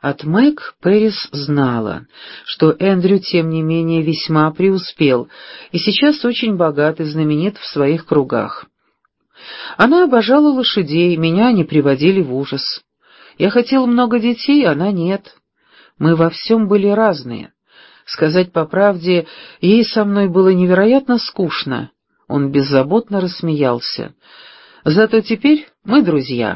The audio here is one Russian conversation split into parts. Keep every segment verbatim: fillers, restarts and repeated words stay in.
От Мэг Пэрис знала, что Эндрю, тем не менее, весьма преуспел и сейчас очень богат и знаменит в своих кругах. Она обожала лошадей, меня они приводили в ужас. Я хотел много детей, она нет. Мы во всем были разные. Сказать по правде, ей со мной было невероятно скучно. Он беззаботно рассмеялся. Зато теперь мы друзья.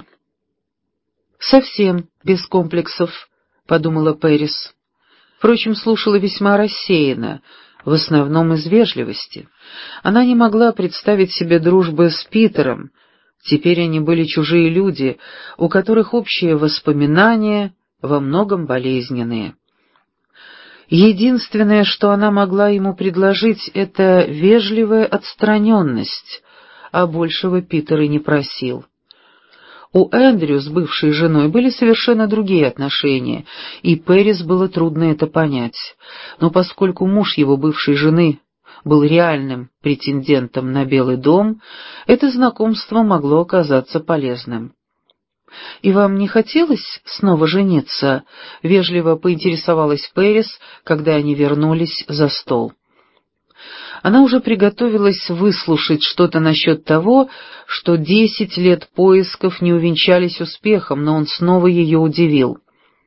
Совсем без комплексов, подумала Пэрис. Впрочем, слушала весьма рассеянно, в основном из вежливости. Она не могла представить себе дружбы с Питером. Теперь они были чужие люди, у которых общие воспоминания, во многом болезненные. Единственное, что она могла ему предложить, это вежливая отстраненность, а большего Питер и не просил. У Эндрю с бывшей женой были совершенно другие отношения, и Пэрис было трудно это понять. Но поскольку муж его бывшей жены был реальным претендентом на Белый дом, это знакомство могло оказаться полезным. «И вам не хотелось снова жениться?» — вежливо поинтересовалась Пэрис, когда они вернулись за стол. Она уже приготовилась выслушать что-то насчет того, что десять лет поисков не увенчались успехом, но он снова ее удивил.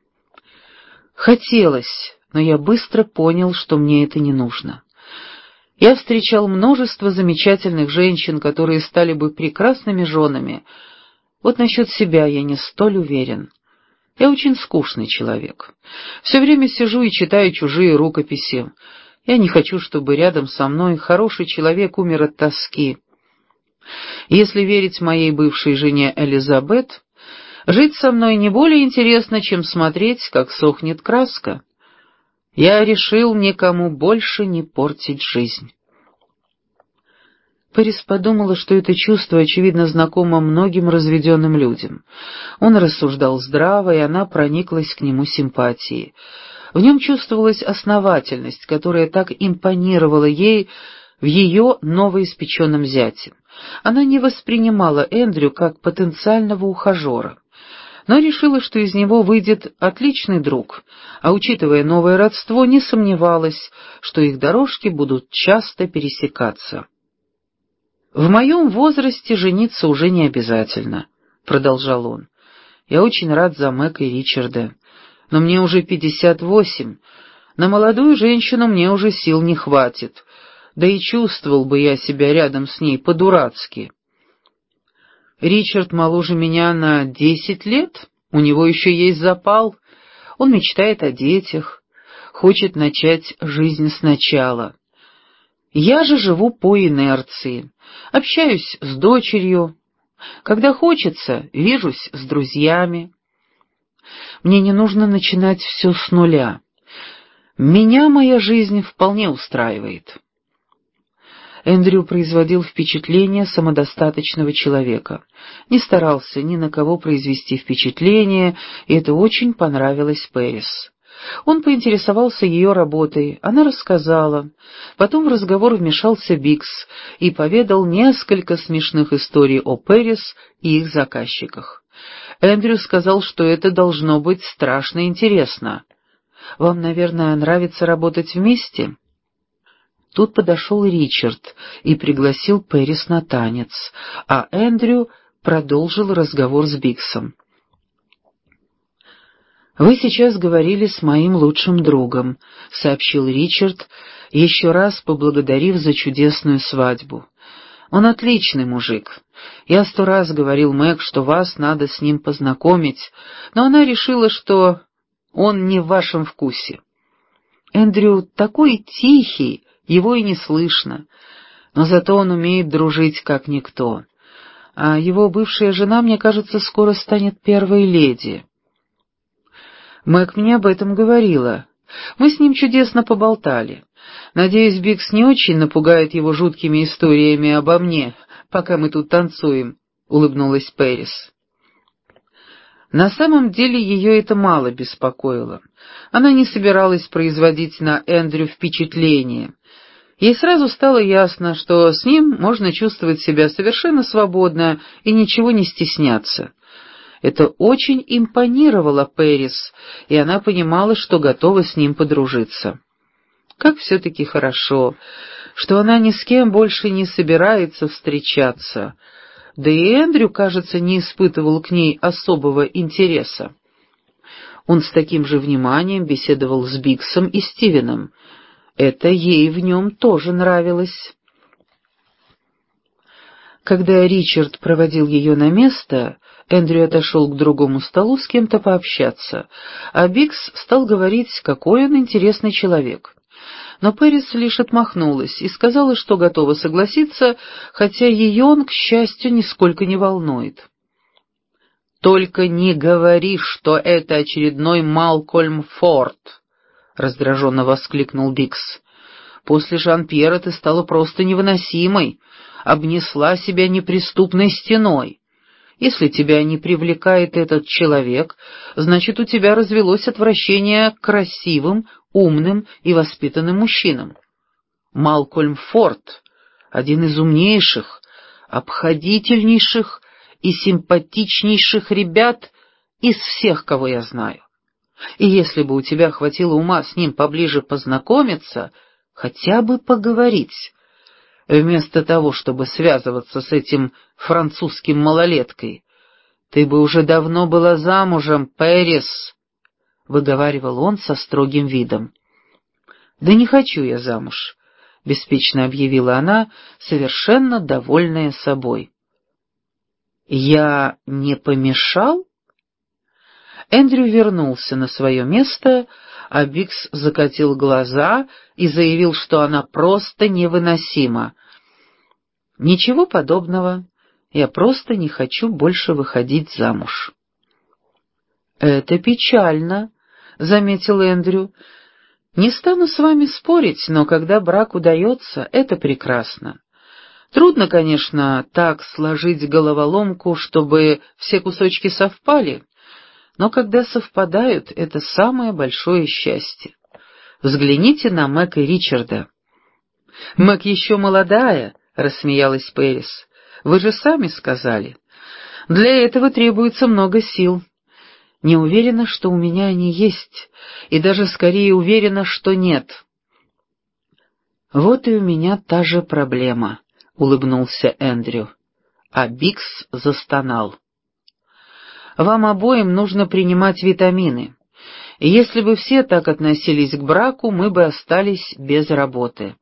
«Хотелось, но я быстро понял, что мне это не нужно. Я встречал множество замечательных женщин, которые стали бы прекрасными женами. Вот насчет себя я не столь уверен. Я очень скучный человек. Все время сижу и читаю чужие рукописи. Я не хочу, чтобы рядом со мной хороший человек умер от тоски. Если верить моей бывшей жене Элизабет, жить со мной не более интересно, чем смотреть, как сохнет краска. Я решил никому больше не портить жизнь». Пэрис подумала, что это чувство, очевидно, знакомо многим разведенным людям. Он рассуждал здраво, и она прониклась к нему симпатией. В нем чувствовалась основательность, которая так импонировала ей в ее новоиспеченном зяте. Она не воспринимала Эндрю как потенциального ухажера, но решила, что из него выйдет отличный друг, а, учитывая новое родство, не сомневалась, что их дорожки будут часто пересекаться. «В моем возрасте жениться уже не обязательно», — продолжал он. «Я очень рад за Мэг и Ричарда, но мне уже пятьдесят восемь, на молодую женщину мне уже сил не хватит, да и чувствовал бы я себя рядом с ней по-дурацки. Ричард моложе меня на десять лет, у него еще есть запал, он мечтает о детях, хочет начать жизнь сначала. Я же живу по инерции, общаюсь с дочерью, когда хочется, вижусь с друзьями. Мне не нужно начинать все с нуля. Меня моя жизнь вполне устраивает». Эндрю производил впечатление самодостаточного человека. Не старался ни на кого произвести впечатление, и это очень понравилось Пэрис. Он поинтересовался ее работой, она рассказала. Потом в разговор вмешался Бикс и поведал несколько смешных историй о Пэрис и их заказчиках. Эндрю сказал, что это должно быть страшно интересно. «Вам, наверное, нравится работать вместе?» Тут подошел Ричард и пригласил Пэрис на танец, а Эндрю продолжил разговор с Биксом. «Вы сейчас говорили с моим лучшим другом», — сообщил Ричард, еще раз поблагодарив за чудесную свадьбу. «Он отличный мужик. Я сто раз говорил Мэг, что вас надо с ним познакомить, но она решила, что он не в вашем вкусе. Эндрю такой тихий, его и не слышно, но зато он умеет дружить как никто. А его бывшая жена, мне кажется, скоро станет первой леди». Мэг мне об этом говорила. Мы с ним чудесно поболтали. Надеюсь, Бикс не очень напугает его жуткими историями обо мне, пока мы тут танцуем, — улыбнулась Пэрис. На самом деле ее это мало беспокоило. Она не собиралась производить на Эндрю впечатление. Ей сразу стало ясно, что с ним можно чувствовать себя совершенно свободно и ничего не стесняться. Это очень импонировало Пэрис, и она понимала, что готова с ним подружиться. Как все-таки хорошо, что она ни с кем больше не собирается встречаться, да и Эндрю, кажется, не испытывал к ней особого интереса. Он с таким же вниманием беседовал с Бигсом и Стивеном. Это ей в нем тоже нравилось. Когда Ричард проводил ее на место, Эндрю отошел к другому столу с кем-то пообщаться, а Бигс стал говорить, какой он интересный человек. Но Пэрис лишь отмахнулась и сказала, что готова согласиться, хотя ее он, к счастью, нисколько не волнует. «Только не говори, что это очередной Малкольм Форд!» — раздраженно воскликнул Бигс. «После Жан-Пьера ты стала просто невыносимой, обнесла себя неприступной стеной. Если тебя не привлекает этот человек, значит, у тебя развелось отвращение к красивым, умным и воспитанным мужчинам. Малкольм Форд — один из умнейших, обходительнейших и симпатичнейших ребят из всех, кого я знаю. И если бы у тебя хватило ума с ним поближе познакомиться, хотя бы поговорить, вместо того, чтобы связываться с этим французским малолеткой, ты бы уже давно была замужем, Пэрис, — выговаривал он со строгим видом. «Да не хочу я замуж», — беспечно объявила она, совершенно довольная собой. «Я не помешал?» Эндрю вернулся на свое место, а Бигс закатил глаза и заявил, что она просто невыносима. «Ничего подобного. Я просто не хочу больше выходить замуж». «Это печально», — заметил Эндрю. «Не стану с вами спорить, но когда брак удается, это прекрасно. Трудно, конечно, так сложить головоломку, чтобы все кусочки совпали, но когда совпадают, это самое большое счастье. Взгляните на Мэг и Ричарда». «Мэг еще молодая», — рассмеялась Пэрис. «Вы же сами сказали. Для этого требуется много сил. Не уверена, что у меня они есть, и даже скорее уверена, что нет». «Вот и у меня та же проблема», — улыбнулся Эндрю. А Бигс застонал. «Вам обоим нужно принимать витамины. И если бы все так относились к браку, мы бы остались без работы».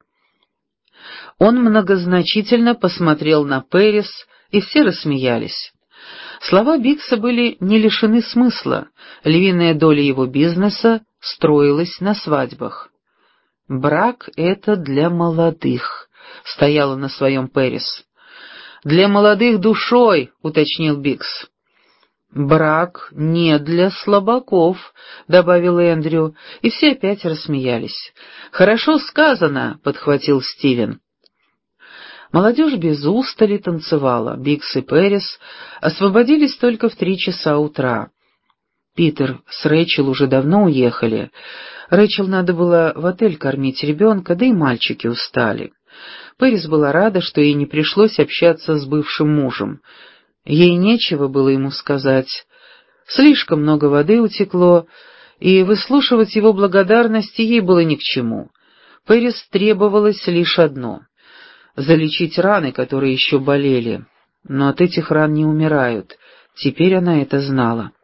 Он многозначительно посмотрел на Пэрис, и все рассмеялись. Слова Бигса были не лишены смысла, львиная доля его бизнеса строилась на свадьбах. «Брак — это для молодых», — стояла на своем Пэрис. «Для молодых душой», — уточнил Бигс. «Брак не для слабаков», — добавил Эндрю, и все опять рассмеялись. «Хорошо сказано», — подхватил Стивен. Молодежь без устали танцевала. Бигс и Пэрис освободились только в три часа утра. Питер с Рэйчел уже давно уехали. Рэйчел надо было в отель кормить ребенка, да и мальчики устали. Пэрис была рада, что ей не пришлось общаться с бывшим мужем. Ей нечего было ему сказать. Слишком много воды утекло, и выслушивать его благодарности ей было ни к чему. Пэрис требовалось лишь одно — залечить раны, которые еще болели. Но от этих ран не умирают. Теперь она это знала.